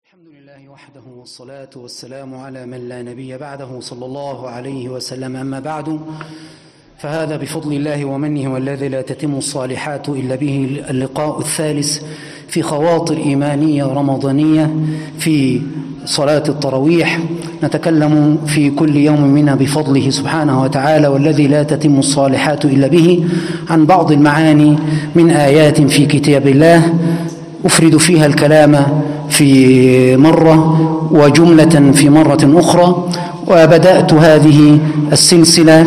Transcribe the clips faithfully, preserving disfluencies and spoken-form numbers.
الحمد لله وحده والصلاة والسلام على من لا نبي بعده صلى الله عليه وسلم. أما بعد، فهذا بفضل الله ومنه والذي لا تتم الصالحات إلا به اللقاء الثالث في خواطر إيمانية رمضانية في صلاة التراويح. نتكلم في كل يوم منها بفضله سبحانه وتعالى والذي لا تتم الصالحات إلا به عن بعض المعاني من آيات في كتاب الله، أفرد فيها الكلام في مرة وجملة في مرة أخرى. وبدأت هذه السلسلة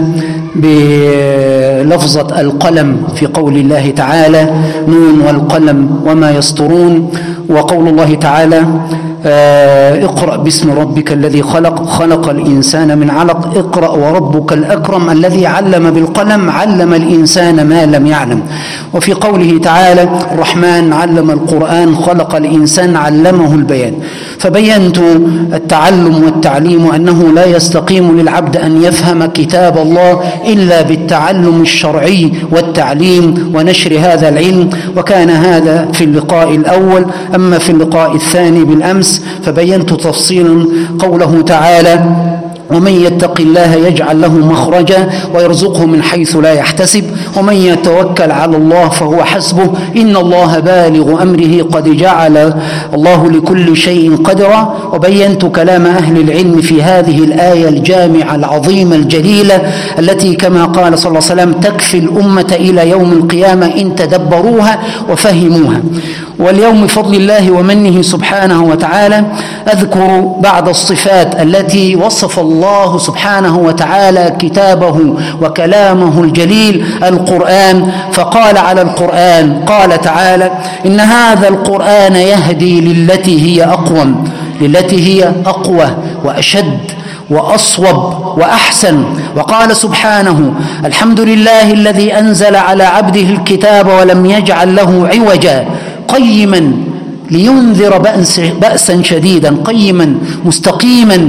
بلفظة القلم في قول الله تعالى: نون والقلم وما يسطرون، وقول الله تعالى: اقرأ باسم ربك الذي خلق خلق الإنسان من علق اقرأ وربك الأكرم الذي علم بالقلم علم الإنسان ما لم يعلم. وفي قوله تعالى: الرحمن علم القرآن خلق الإنسان علمه البيان. فبينت التعلم والتعليم أنه لا يستقيم للعبد أن يفهم كتاب الله إلا بالتعلم الشرعي والتعليم ونشر هذا العلم، وكان هذا في اللقاء الأول. أما في اللقاء الثاني بالأمس فبينت تفصيلا قوله تعالى: ومن يتق الله يجعل له مخرجا ويرزقه من حيث لا يحتسب ومن يتوكل على الله فهو حسبه إن الله بالغ أمره قد جعل الله لكل شيء قدرا. وبينت كلام أهل العلم في هذه الآية الجامعة العظيمة الجليلة التي كما قال صلى الله عليه وسلم تكفي الأمة إلى يوم القيامة إن تدبروها وفهموها. واليوم بفضل الله ومنه سبحانه وتعالى أذكر بعض الصفات التي وصف الله سبحانه وتعالى كتابه وكلامه الجليل القرآن. فقال على القرآن، قال تعالى: إن هذا القرآن يهدي للتي هي أقوم للتي هي أقوى وأشد وأصوب وأحسن. وقال سبحانه: الحمد لله الذي أنزل على عبده الكتاب ولم يجعل له عوجا قيما لينذر بأسا شديدا قيما مستقيما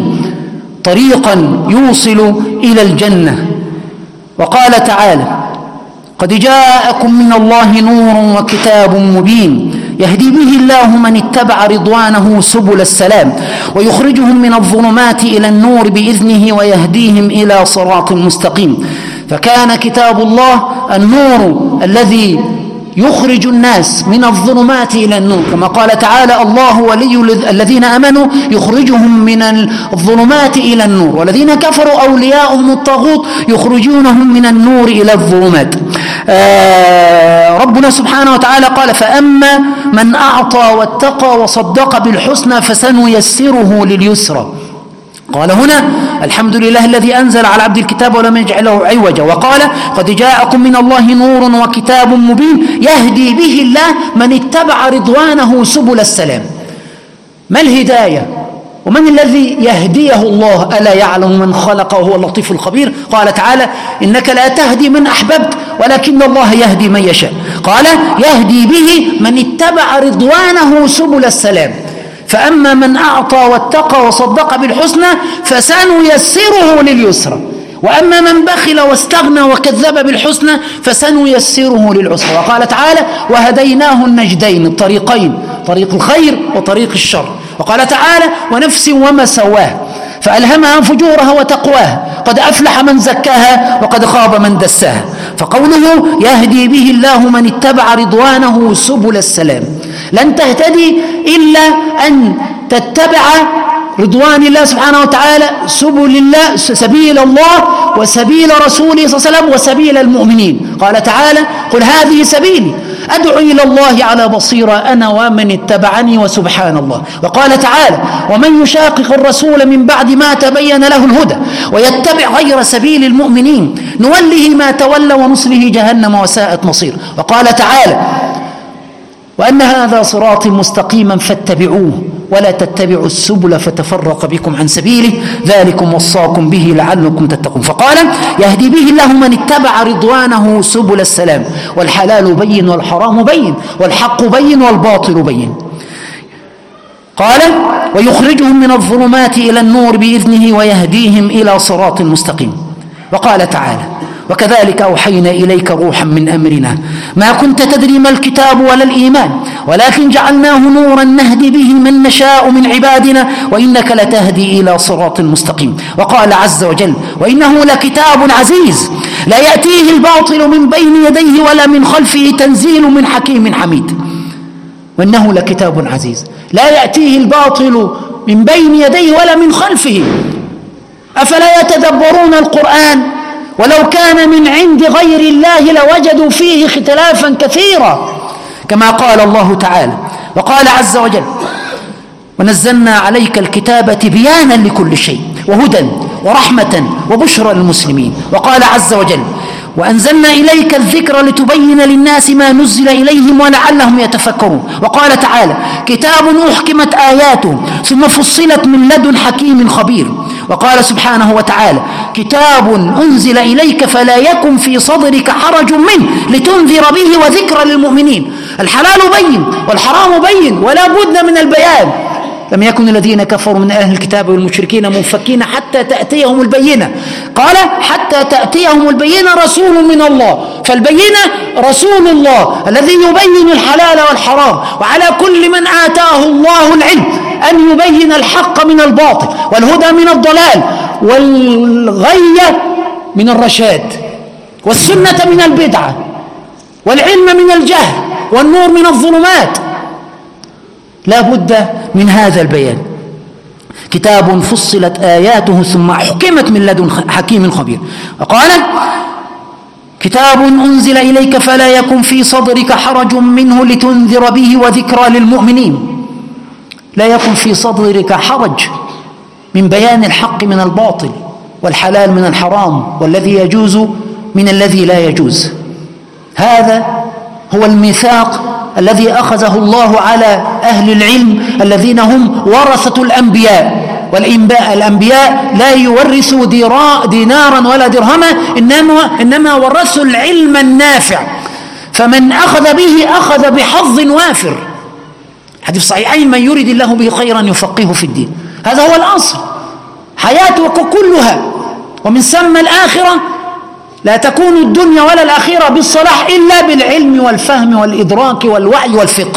طريقا يوصل إلى الجنة. وقال تعالى: قد جاءكم من الله نور وكتاب مبين يهدي به الله من اتبع رضوانه سبل السلام ويخرجهم من الظلمات إلى النور بإذنه ويهديهم إلى صراط مستقيم. فكان كتاب الله النور الذي يخرج الناس من الظلمات إلى النور، كما قال تعالى: الله ولي الذين آمنوا يخرجهم من الظلمات إلى النور والذين كفروا أولياؤهم الطاغوت يخرجونهم من النور إلى الظلمات. آه ربنا سبحانه وتعالى قال: فأما من أعطى واتقى وصدق بالحسنى فسنيسره لليسرى. قال هنا: الحمد لله الذي أنزل على عبد الكتاب ولم يجعل له عوجا. وقال: قد جاءكم من الله نور وكتاب مبين يهدي به الله من اتبع رضوانه سبل السلام. ما الهداية ومن الذي يهديه الله؟ ألا يعلم من خلق وهو اللطيف الخبير. قال تعالى: إنك لا تهدي من أحببت ولكن الله يهدي من يشاء. قال: يهدي به من اتبع رضوانه سبل السلام. فأما من أعطى واتقى وصدق بالحسنى فسنيسره لليسرى وأما من بخل واستغنى وكذب بالحسنى فسنيسره للعسرى. وقال تعالى: وهديناه النجدين، الطريقين، طريق الخير وطريق الشر. وقال تعالى: ونفس وما سواها فألهمها فجورها وتقواها قد أفلح من زكاها وقد خاب من دساها. فقوله يهدي به الله من اتبع رضوانه سبل السلام، لن تهتدي إلا أن تتبع رضوان الله سبحانه وتعالى، سبل الله، سبيل الله وسبيل رسوله صلى الله عليه وسلم وسبيل المؤمنين. قال تعالى: قل هذه سبيلي أدعو إلى الله على بصيرة أنا ومن اتبعني وسبحان الله. وقال تعالى: ومن يشاقق الرسول من بعد ما تبين له الهدى ويتبع غير سبيل المؤمنين نوله ما تولى ونصله جهنم وساءت مصير. وقال تعالى: وأن هذا صراطي مستقيما فاتبعوه ولا تتبعوا السبل فتفرق بكم عن سبيله ذلكم وصاكم به لعلكم تتقون. فقال: يهدي به الله من اتبع رضوانه سبل السلام والحلال بين والحرام بين والحق بين والباطل بين. قال: ويخرجهم من الظلمات إلى النور بإذنه ويهديهم إلى صراط مستقيم. وقال تعالى: وكذلك أوحينا إليك روحا من أمرنا ما كنت تدري ما الكتاب ولا الإيمان ولكن جعلناه نورا نهدي به من نشاء من عبادنا وإنك لتهدي إلى صراط مستقيم. وقال عز وجل وإنه لكتاب عزيز لا يأتيه الباطل من بين يديه ولا من خلفه تنزيل من حكيم حميد. وإنه لكتاب عزيز لا يأتيه الباطل من بين يديه ولا من خلفه أفلا يتدبرون القرآن ولو كان من عند غير الله لوجدوا فيه اختلافا كثيرا كما قال الله تعالى. وقال عز وجل ونزلنا عليك الكتاب تبيانا لكل شيء وهدى ورحمة وبشرى للمسلمين. وقال عز وجل وأنزلنا إليك الذكر لتبين للناس ما نزل إليهم ولعلهم يتفكرون. وقال تعالى كتاب أحكمت آياته ثم فصلت من لدن حكيم خبير. وقال سبحانه وتعالى كتاب أنزل إليك فلا يكن في صدرك حرج منه لتنذر به وذكر للمؤمنين. الحلال بين والحرام بين ولا بد من البيان. لم يكن الذين كفروا من أهل الكتاب والمشركين منفكين حتى تأتيهم البينة. قال حتى تأتيهم البينة رسول من الله. فالبينة رسول الله الذي يبين الحلال والحرام. وعلى كل من آتاه الله العلم أن يبين الحق من الباطل والهدى من الضلال والغي من الرشاد والسنة من البدعة والعلم من الجهل والنور من الظلمات. لا بد من هذا البيان. كتاب فصلت آياته ثم حكمت من لدن حكيم خبير. وقال كتاب أنزل إليك فلا يكن في صدرك حرج منه لتنذر به وذكرى للمؤمنين. لا يكن في صدرك حرج من بيان الحق من الباطل والحلال من الحرام والذي يجوز من الذي لا يجوز. هذا هو الميثاق الذي أخذه الله على أهل العلم الذين هم ورثة الأنبياء. والإنباء الأنبياء لا يورثوا دينارا ولا درهما إنما, إنما ورثوا العلم النافع. فمن أخذ به أخذ بحظ وافر. حديث صحيحين من يريد الله به خيرا يفقهه في الدين. هذا هو الأصل. حياتك كلها ومن ثم الآخرة لا تكون الدنيا ولا الآخرة بالصلاح إلا بالعلم والفهم والإدراك والوعي والفقه.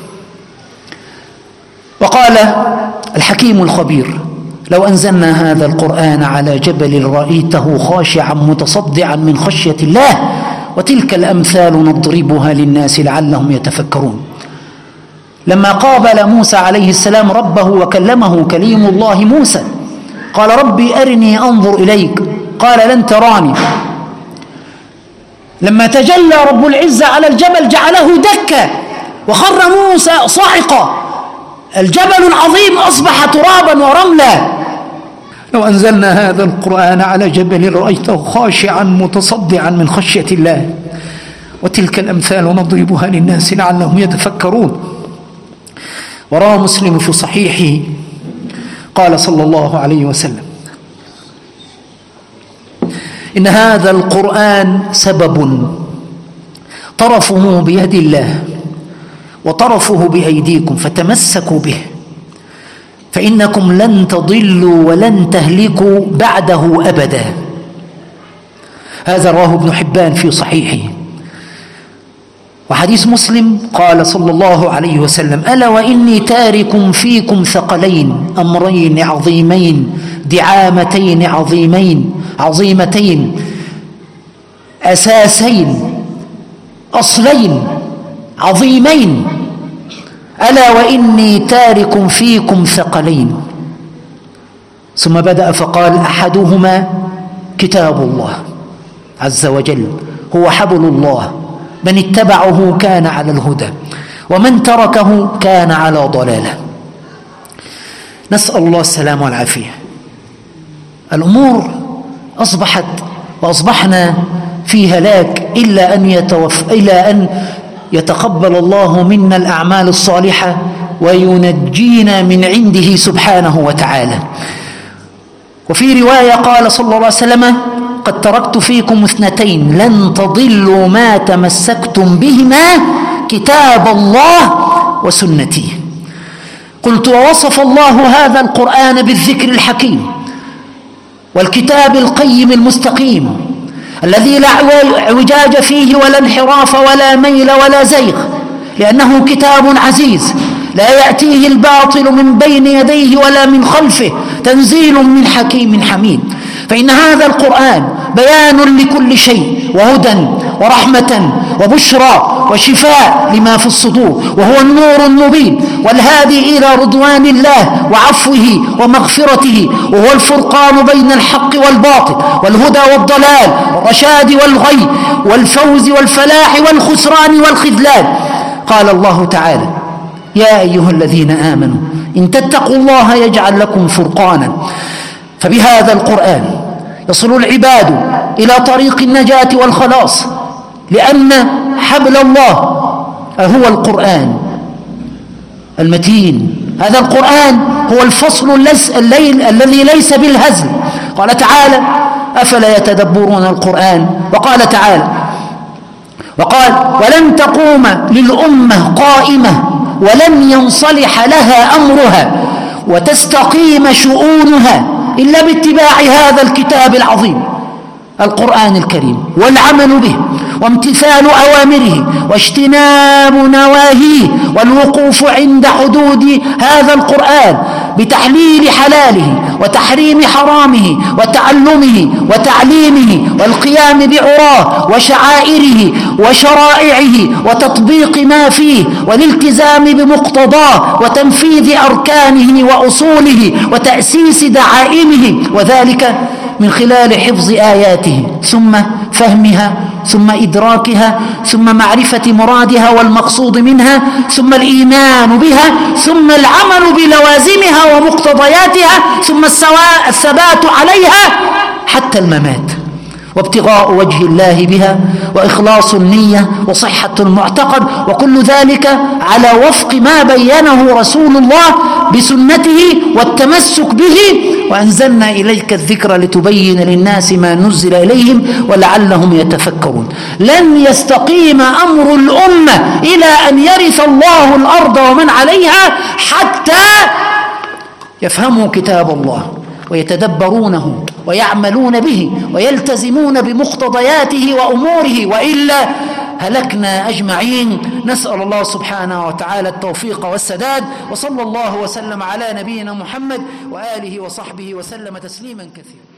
وقال الحكيم الخبير لو أنزلنا هذا القرآن على جبل رأيته خاشعا متصدعا من خشية الله وتلك الأمثال نضربها للناس لعلهم يتفكرون. لما قابل موسى عليه السلام ربه وكلمه كليم الله موسى قال ربي أرني أنظر إليك قال لن تراني. لما تجلى رب العزة على الجبل جعله دكا وخر موسى صاعقا. الجبل العظيم أصبح ترابا ورملا. لو أنزلنا هذا القرآن على جبل رأيته خاشعا متصدعا من خشية الله وتلك الأمثال نضربها للناس لعلهم يتفكرون. وروى مسلم في صحيحه قال صلى الله عليه وسلم إن هذا القرآن سبب طرفه بيد الله وطرفه بأيديكم فتمسكوا به فإنكم لن تضلوا ولن تهلكوا بعده أبدا. هذا رواه ابن حبان في صحيحه. وحديث مسلم قال صلى الله عليه وسلم ألا وإني تارك فيكم ثقلين أمرين عظيمين دعامتين عظيمين عظيمتين أساسين أصلين عظيمين ألا وإني تارك فيكم ثقلين. ثم بدأ فقال أحدهما كتاب الله عز وجل هو حبل الله من اتبعه كان على الهدى ومن تركه كان على ضلاله. نسأل الله السلامة والعافية. الأمور أصبحت وأصبحنا في هلاك إلا أن يتوف إلا أن يتقبل الله منا الأعمال الصالحة وينجينا من عنده سبحانه وتعالى. وفي رواية قال صلى الله عليه وسلم قد تركت فيكم اثنتين لن تضلوا ما تمسكتم بهما كتاب الله وسنتي. قلت ووصف الله هذا القرآن بالذكر الحكيم والكتاب القيم المستقيم الذي لا اعوجاج فيه ولا انحراف ولا ميل ولا زيغ، لأنه كتاب عزيز لا يأتيه الباطل من بين يديه ولا من خلفه، تنزيل من حكيم حميد. فإن هذا القرآن بيان لكل شيء، وهدى ورحمة وبشرى وشفاء لما في الصدور، وهو النور المبين والهادي إلى رضوان الله وعفوه ومغفرته، وهو الفرقان بين الحق والباطل والهدى والضلال والرشاد والغي والفوز والفلاح والخسران والخذلان. قال الله تعالى: يا أيها الذين آمنوا إن تتقوا الله يجعل لكم فرقانا. فبهذا القرآن يصل العباد إلى طريق النجاة والخلاص، لأن حبل الله هو القرآن المتين. هذا القرآن هو الفصل الليل الذي ليس بالهزل. قال تعالى: أفلا يتدبرون القرآن. وقال تعالى وقال: ولن تقوم للأمة قائمة ولن ينصلح لها أمرها وتستقيم شؤونها إلا باتباع هذا الكتاب العظيم القرآن الكريم، والعمل به وامتثال أوامره واجتناب نواهيه، والوقوف عند حدود هذا القرآن بتحليل حلاله وتحريم حرامه وتعلمه وتعليمه، والقيام بعراه وشعائره وشرائعه وتطبيق ما فيه والالتزام بمقتضاه وتنفيذ أركانه وأصوله وتأسيس دعائمه، وذلك من خلال حفظ آياته ثم فهمها ثم إدراكها ثم معرفة مرادها والمقصود منها ثم الإيمان بها ثم العمل بلوازمها ومقتضياتها ثم الثبات عليها حتى الممات، وابتغاء وجه الله بها وإخلاص النية وصحة المعتقد، وكل ذلك على وفق ما بينه رسول الله بسنته والتمسك به. وأنزلنا إليك الذكر لتبين للناس ما نزل إليهم ولعلهم يتفكرون. لن يستقيم أمر الأمة إلى أن يرث الله الأرض ومن عليها حتى يفهموا كتاب الله ويتدبرونه ويعملون به ويلتزمون بمقتضياته وأموره، وإلا هلكنا أجمعين. نسأل الله سبحانه وتعالى التوفيق والسداد، وصلى الله وسلم على نبينا محمد وآله وصحبه وسلم تسليما كثيرا.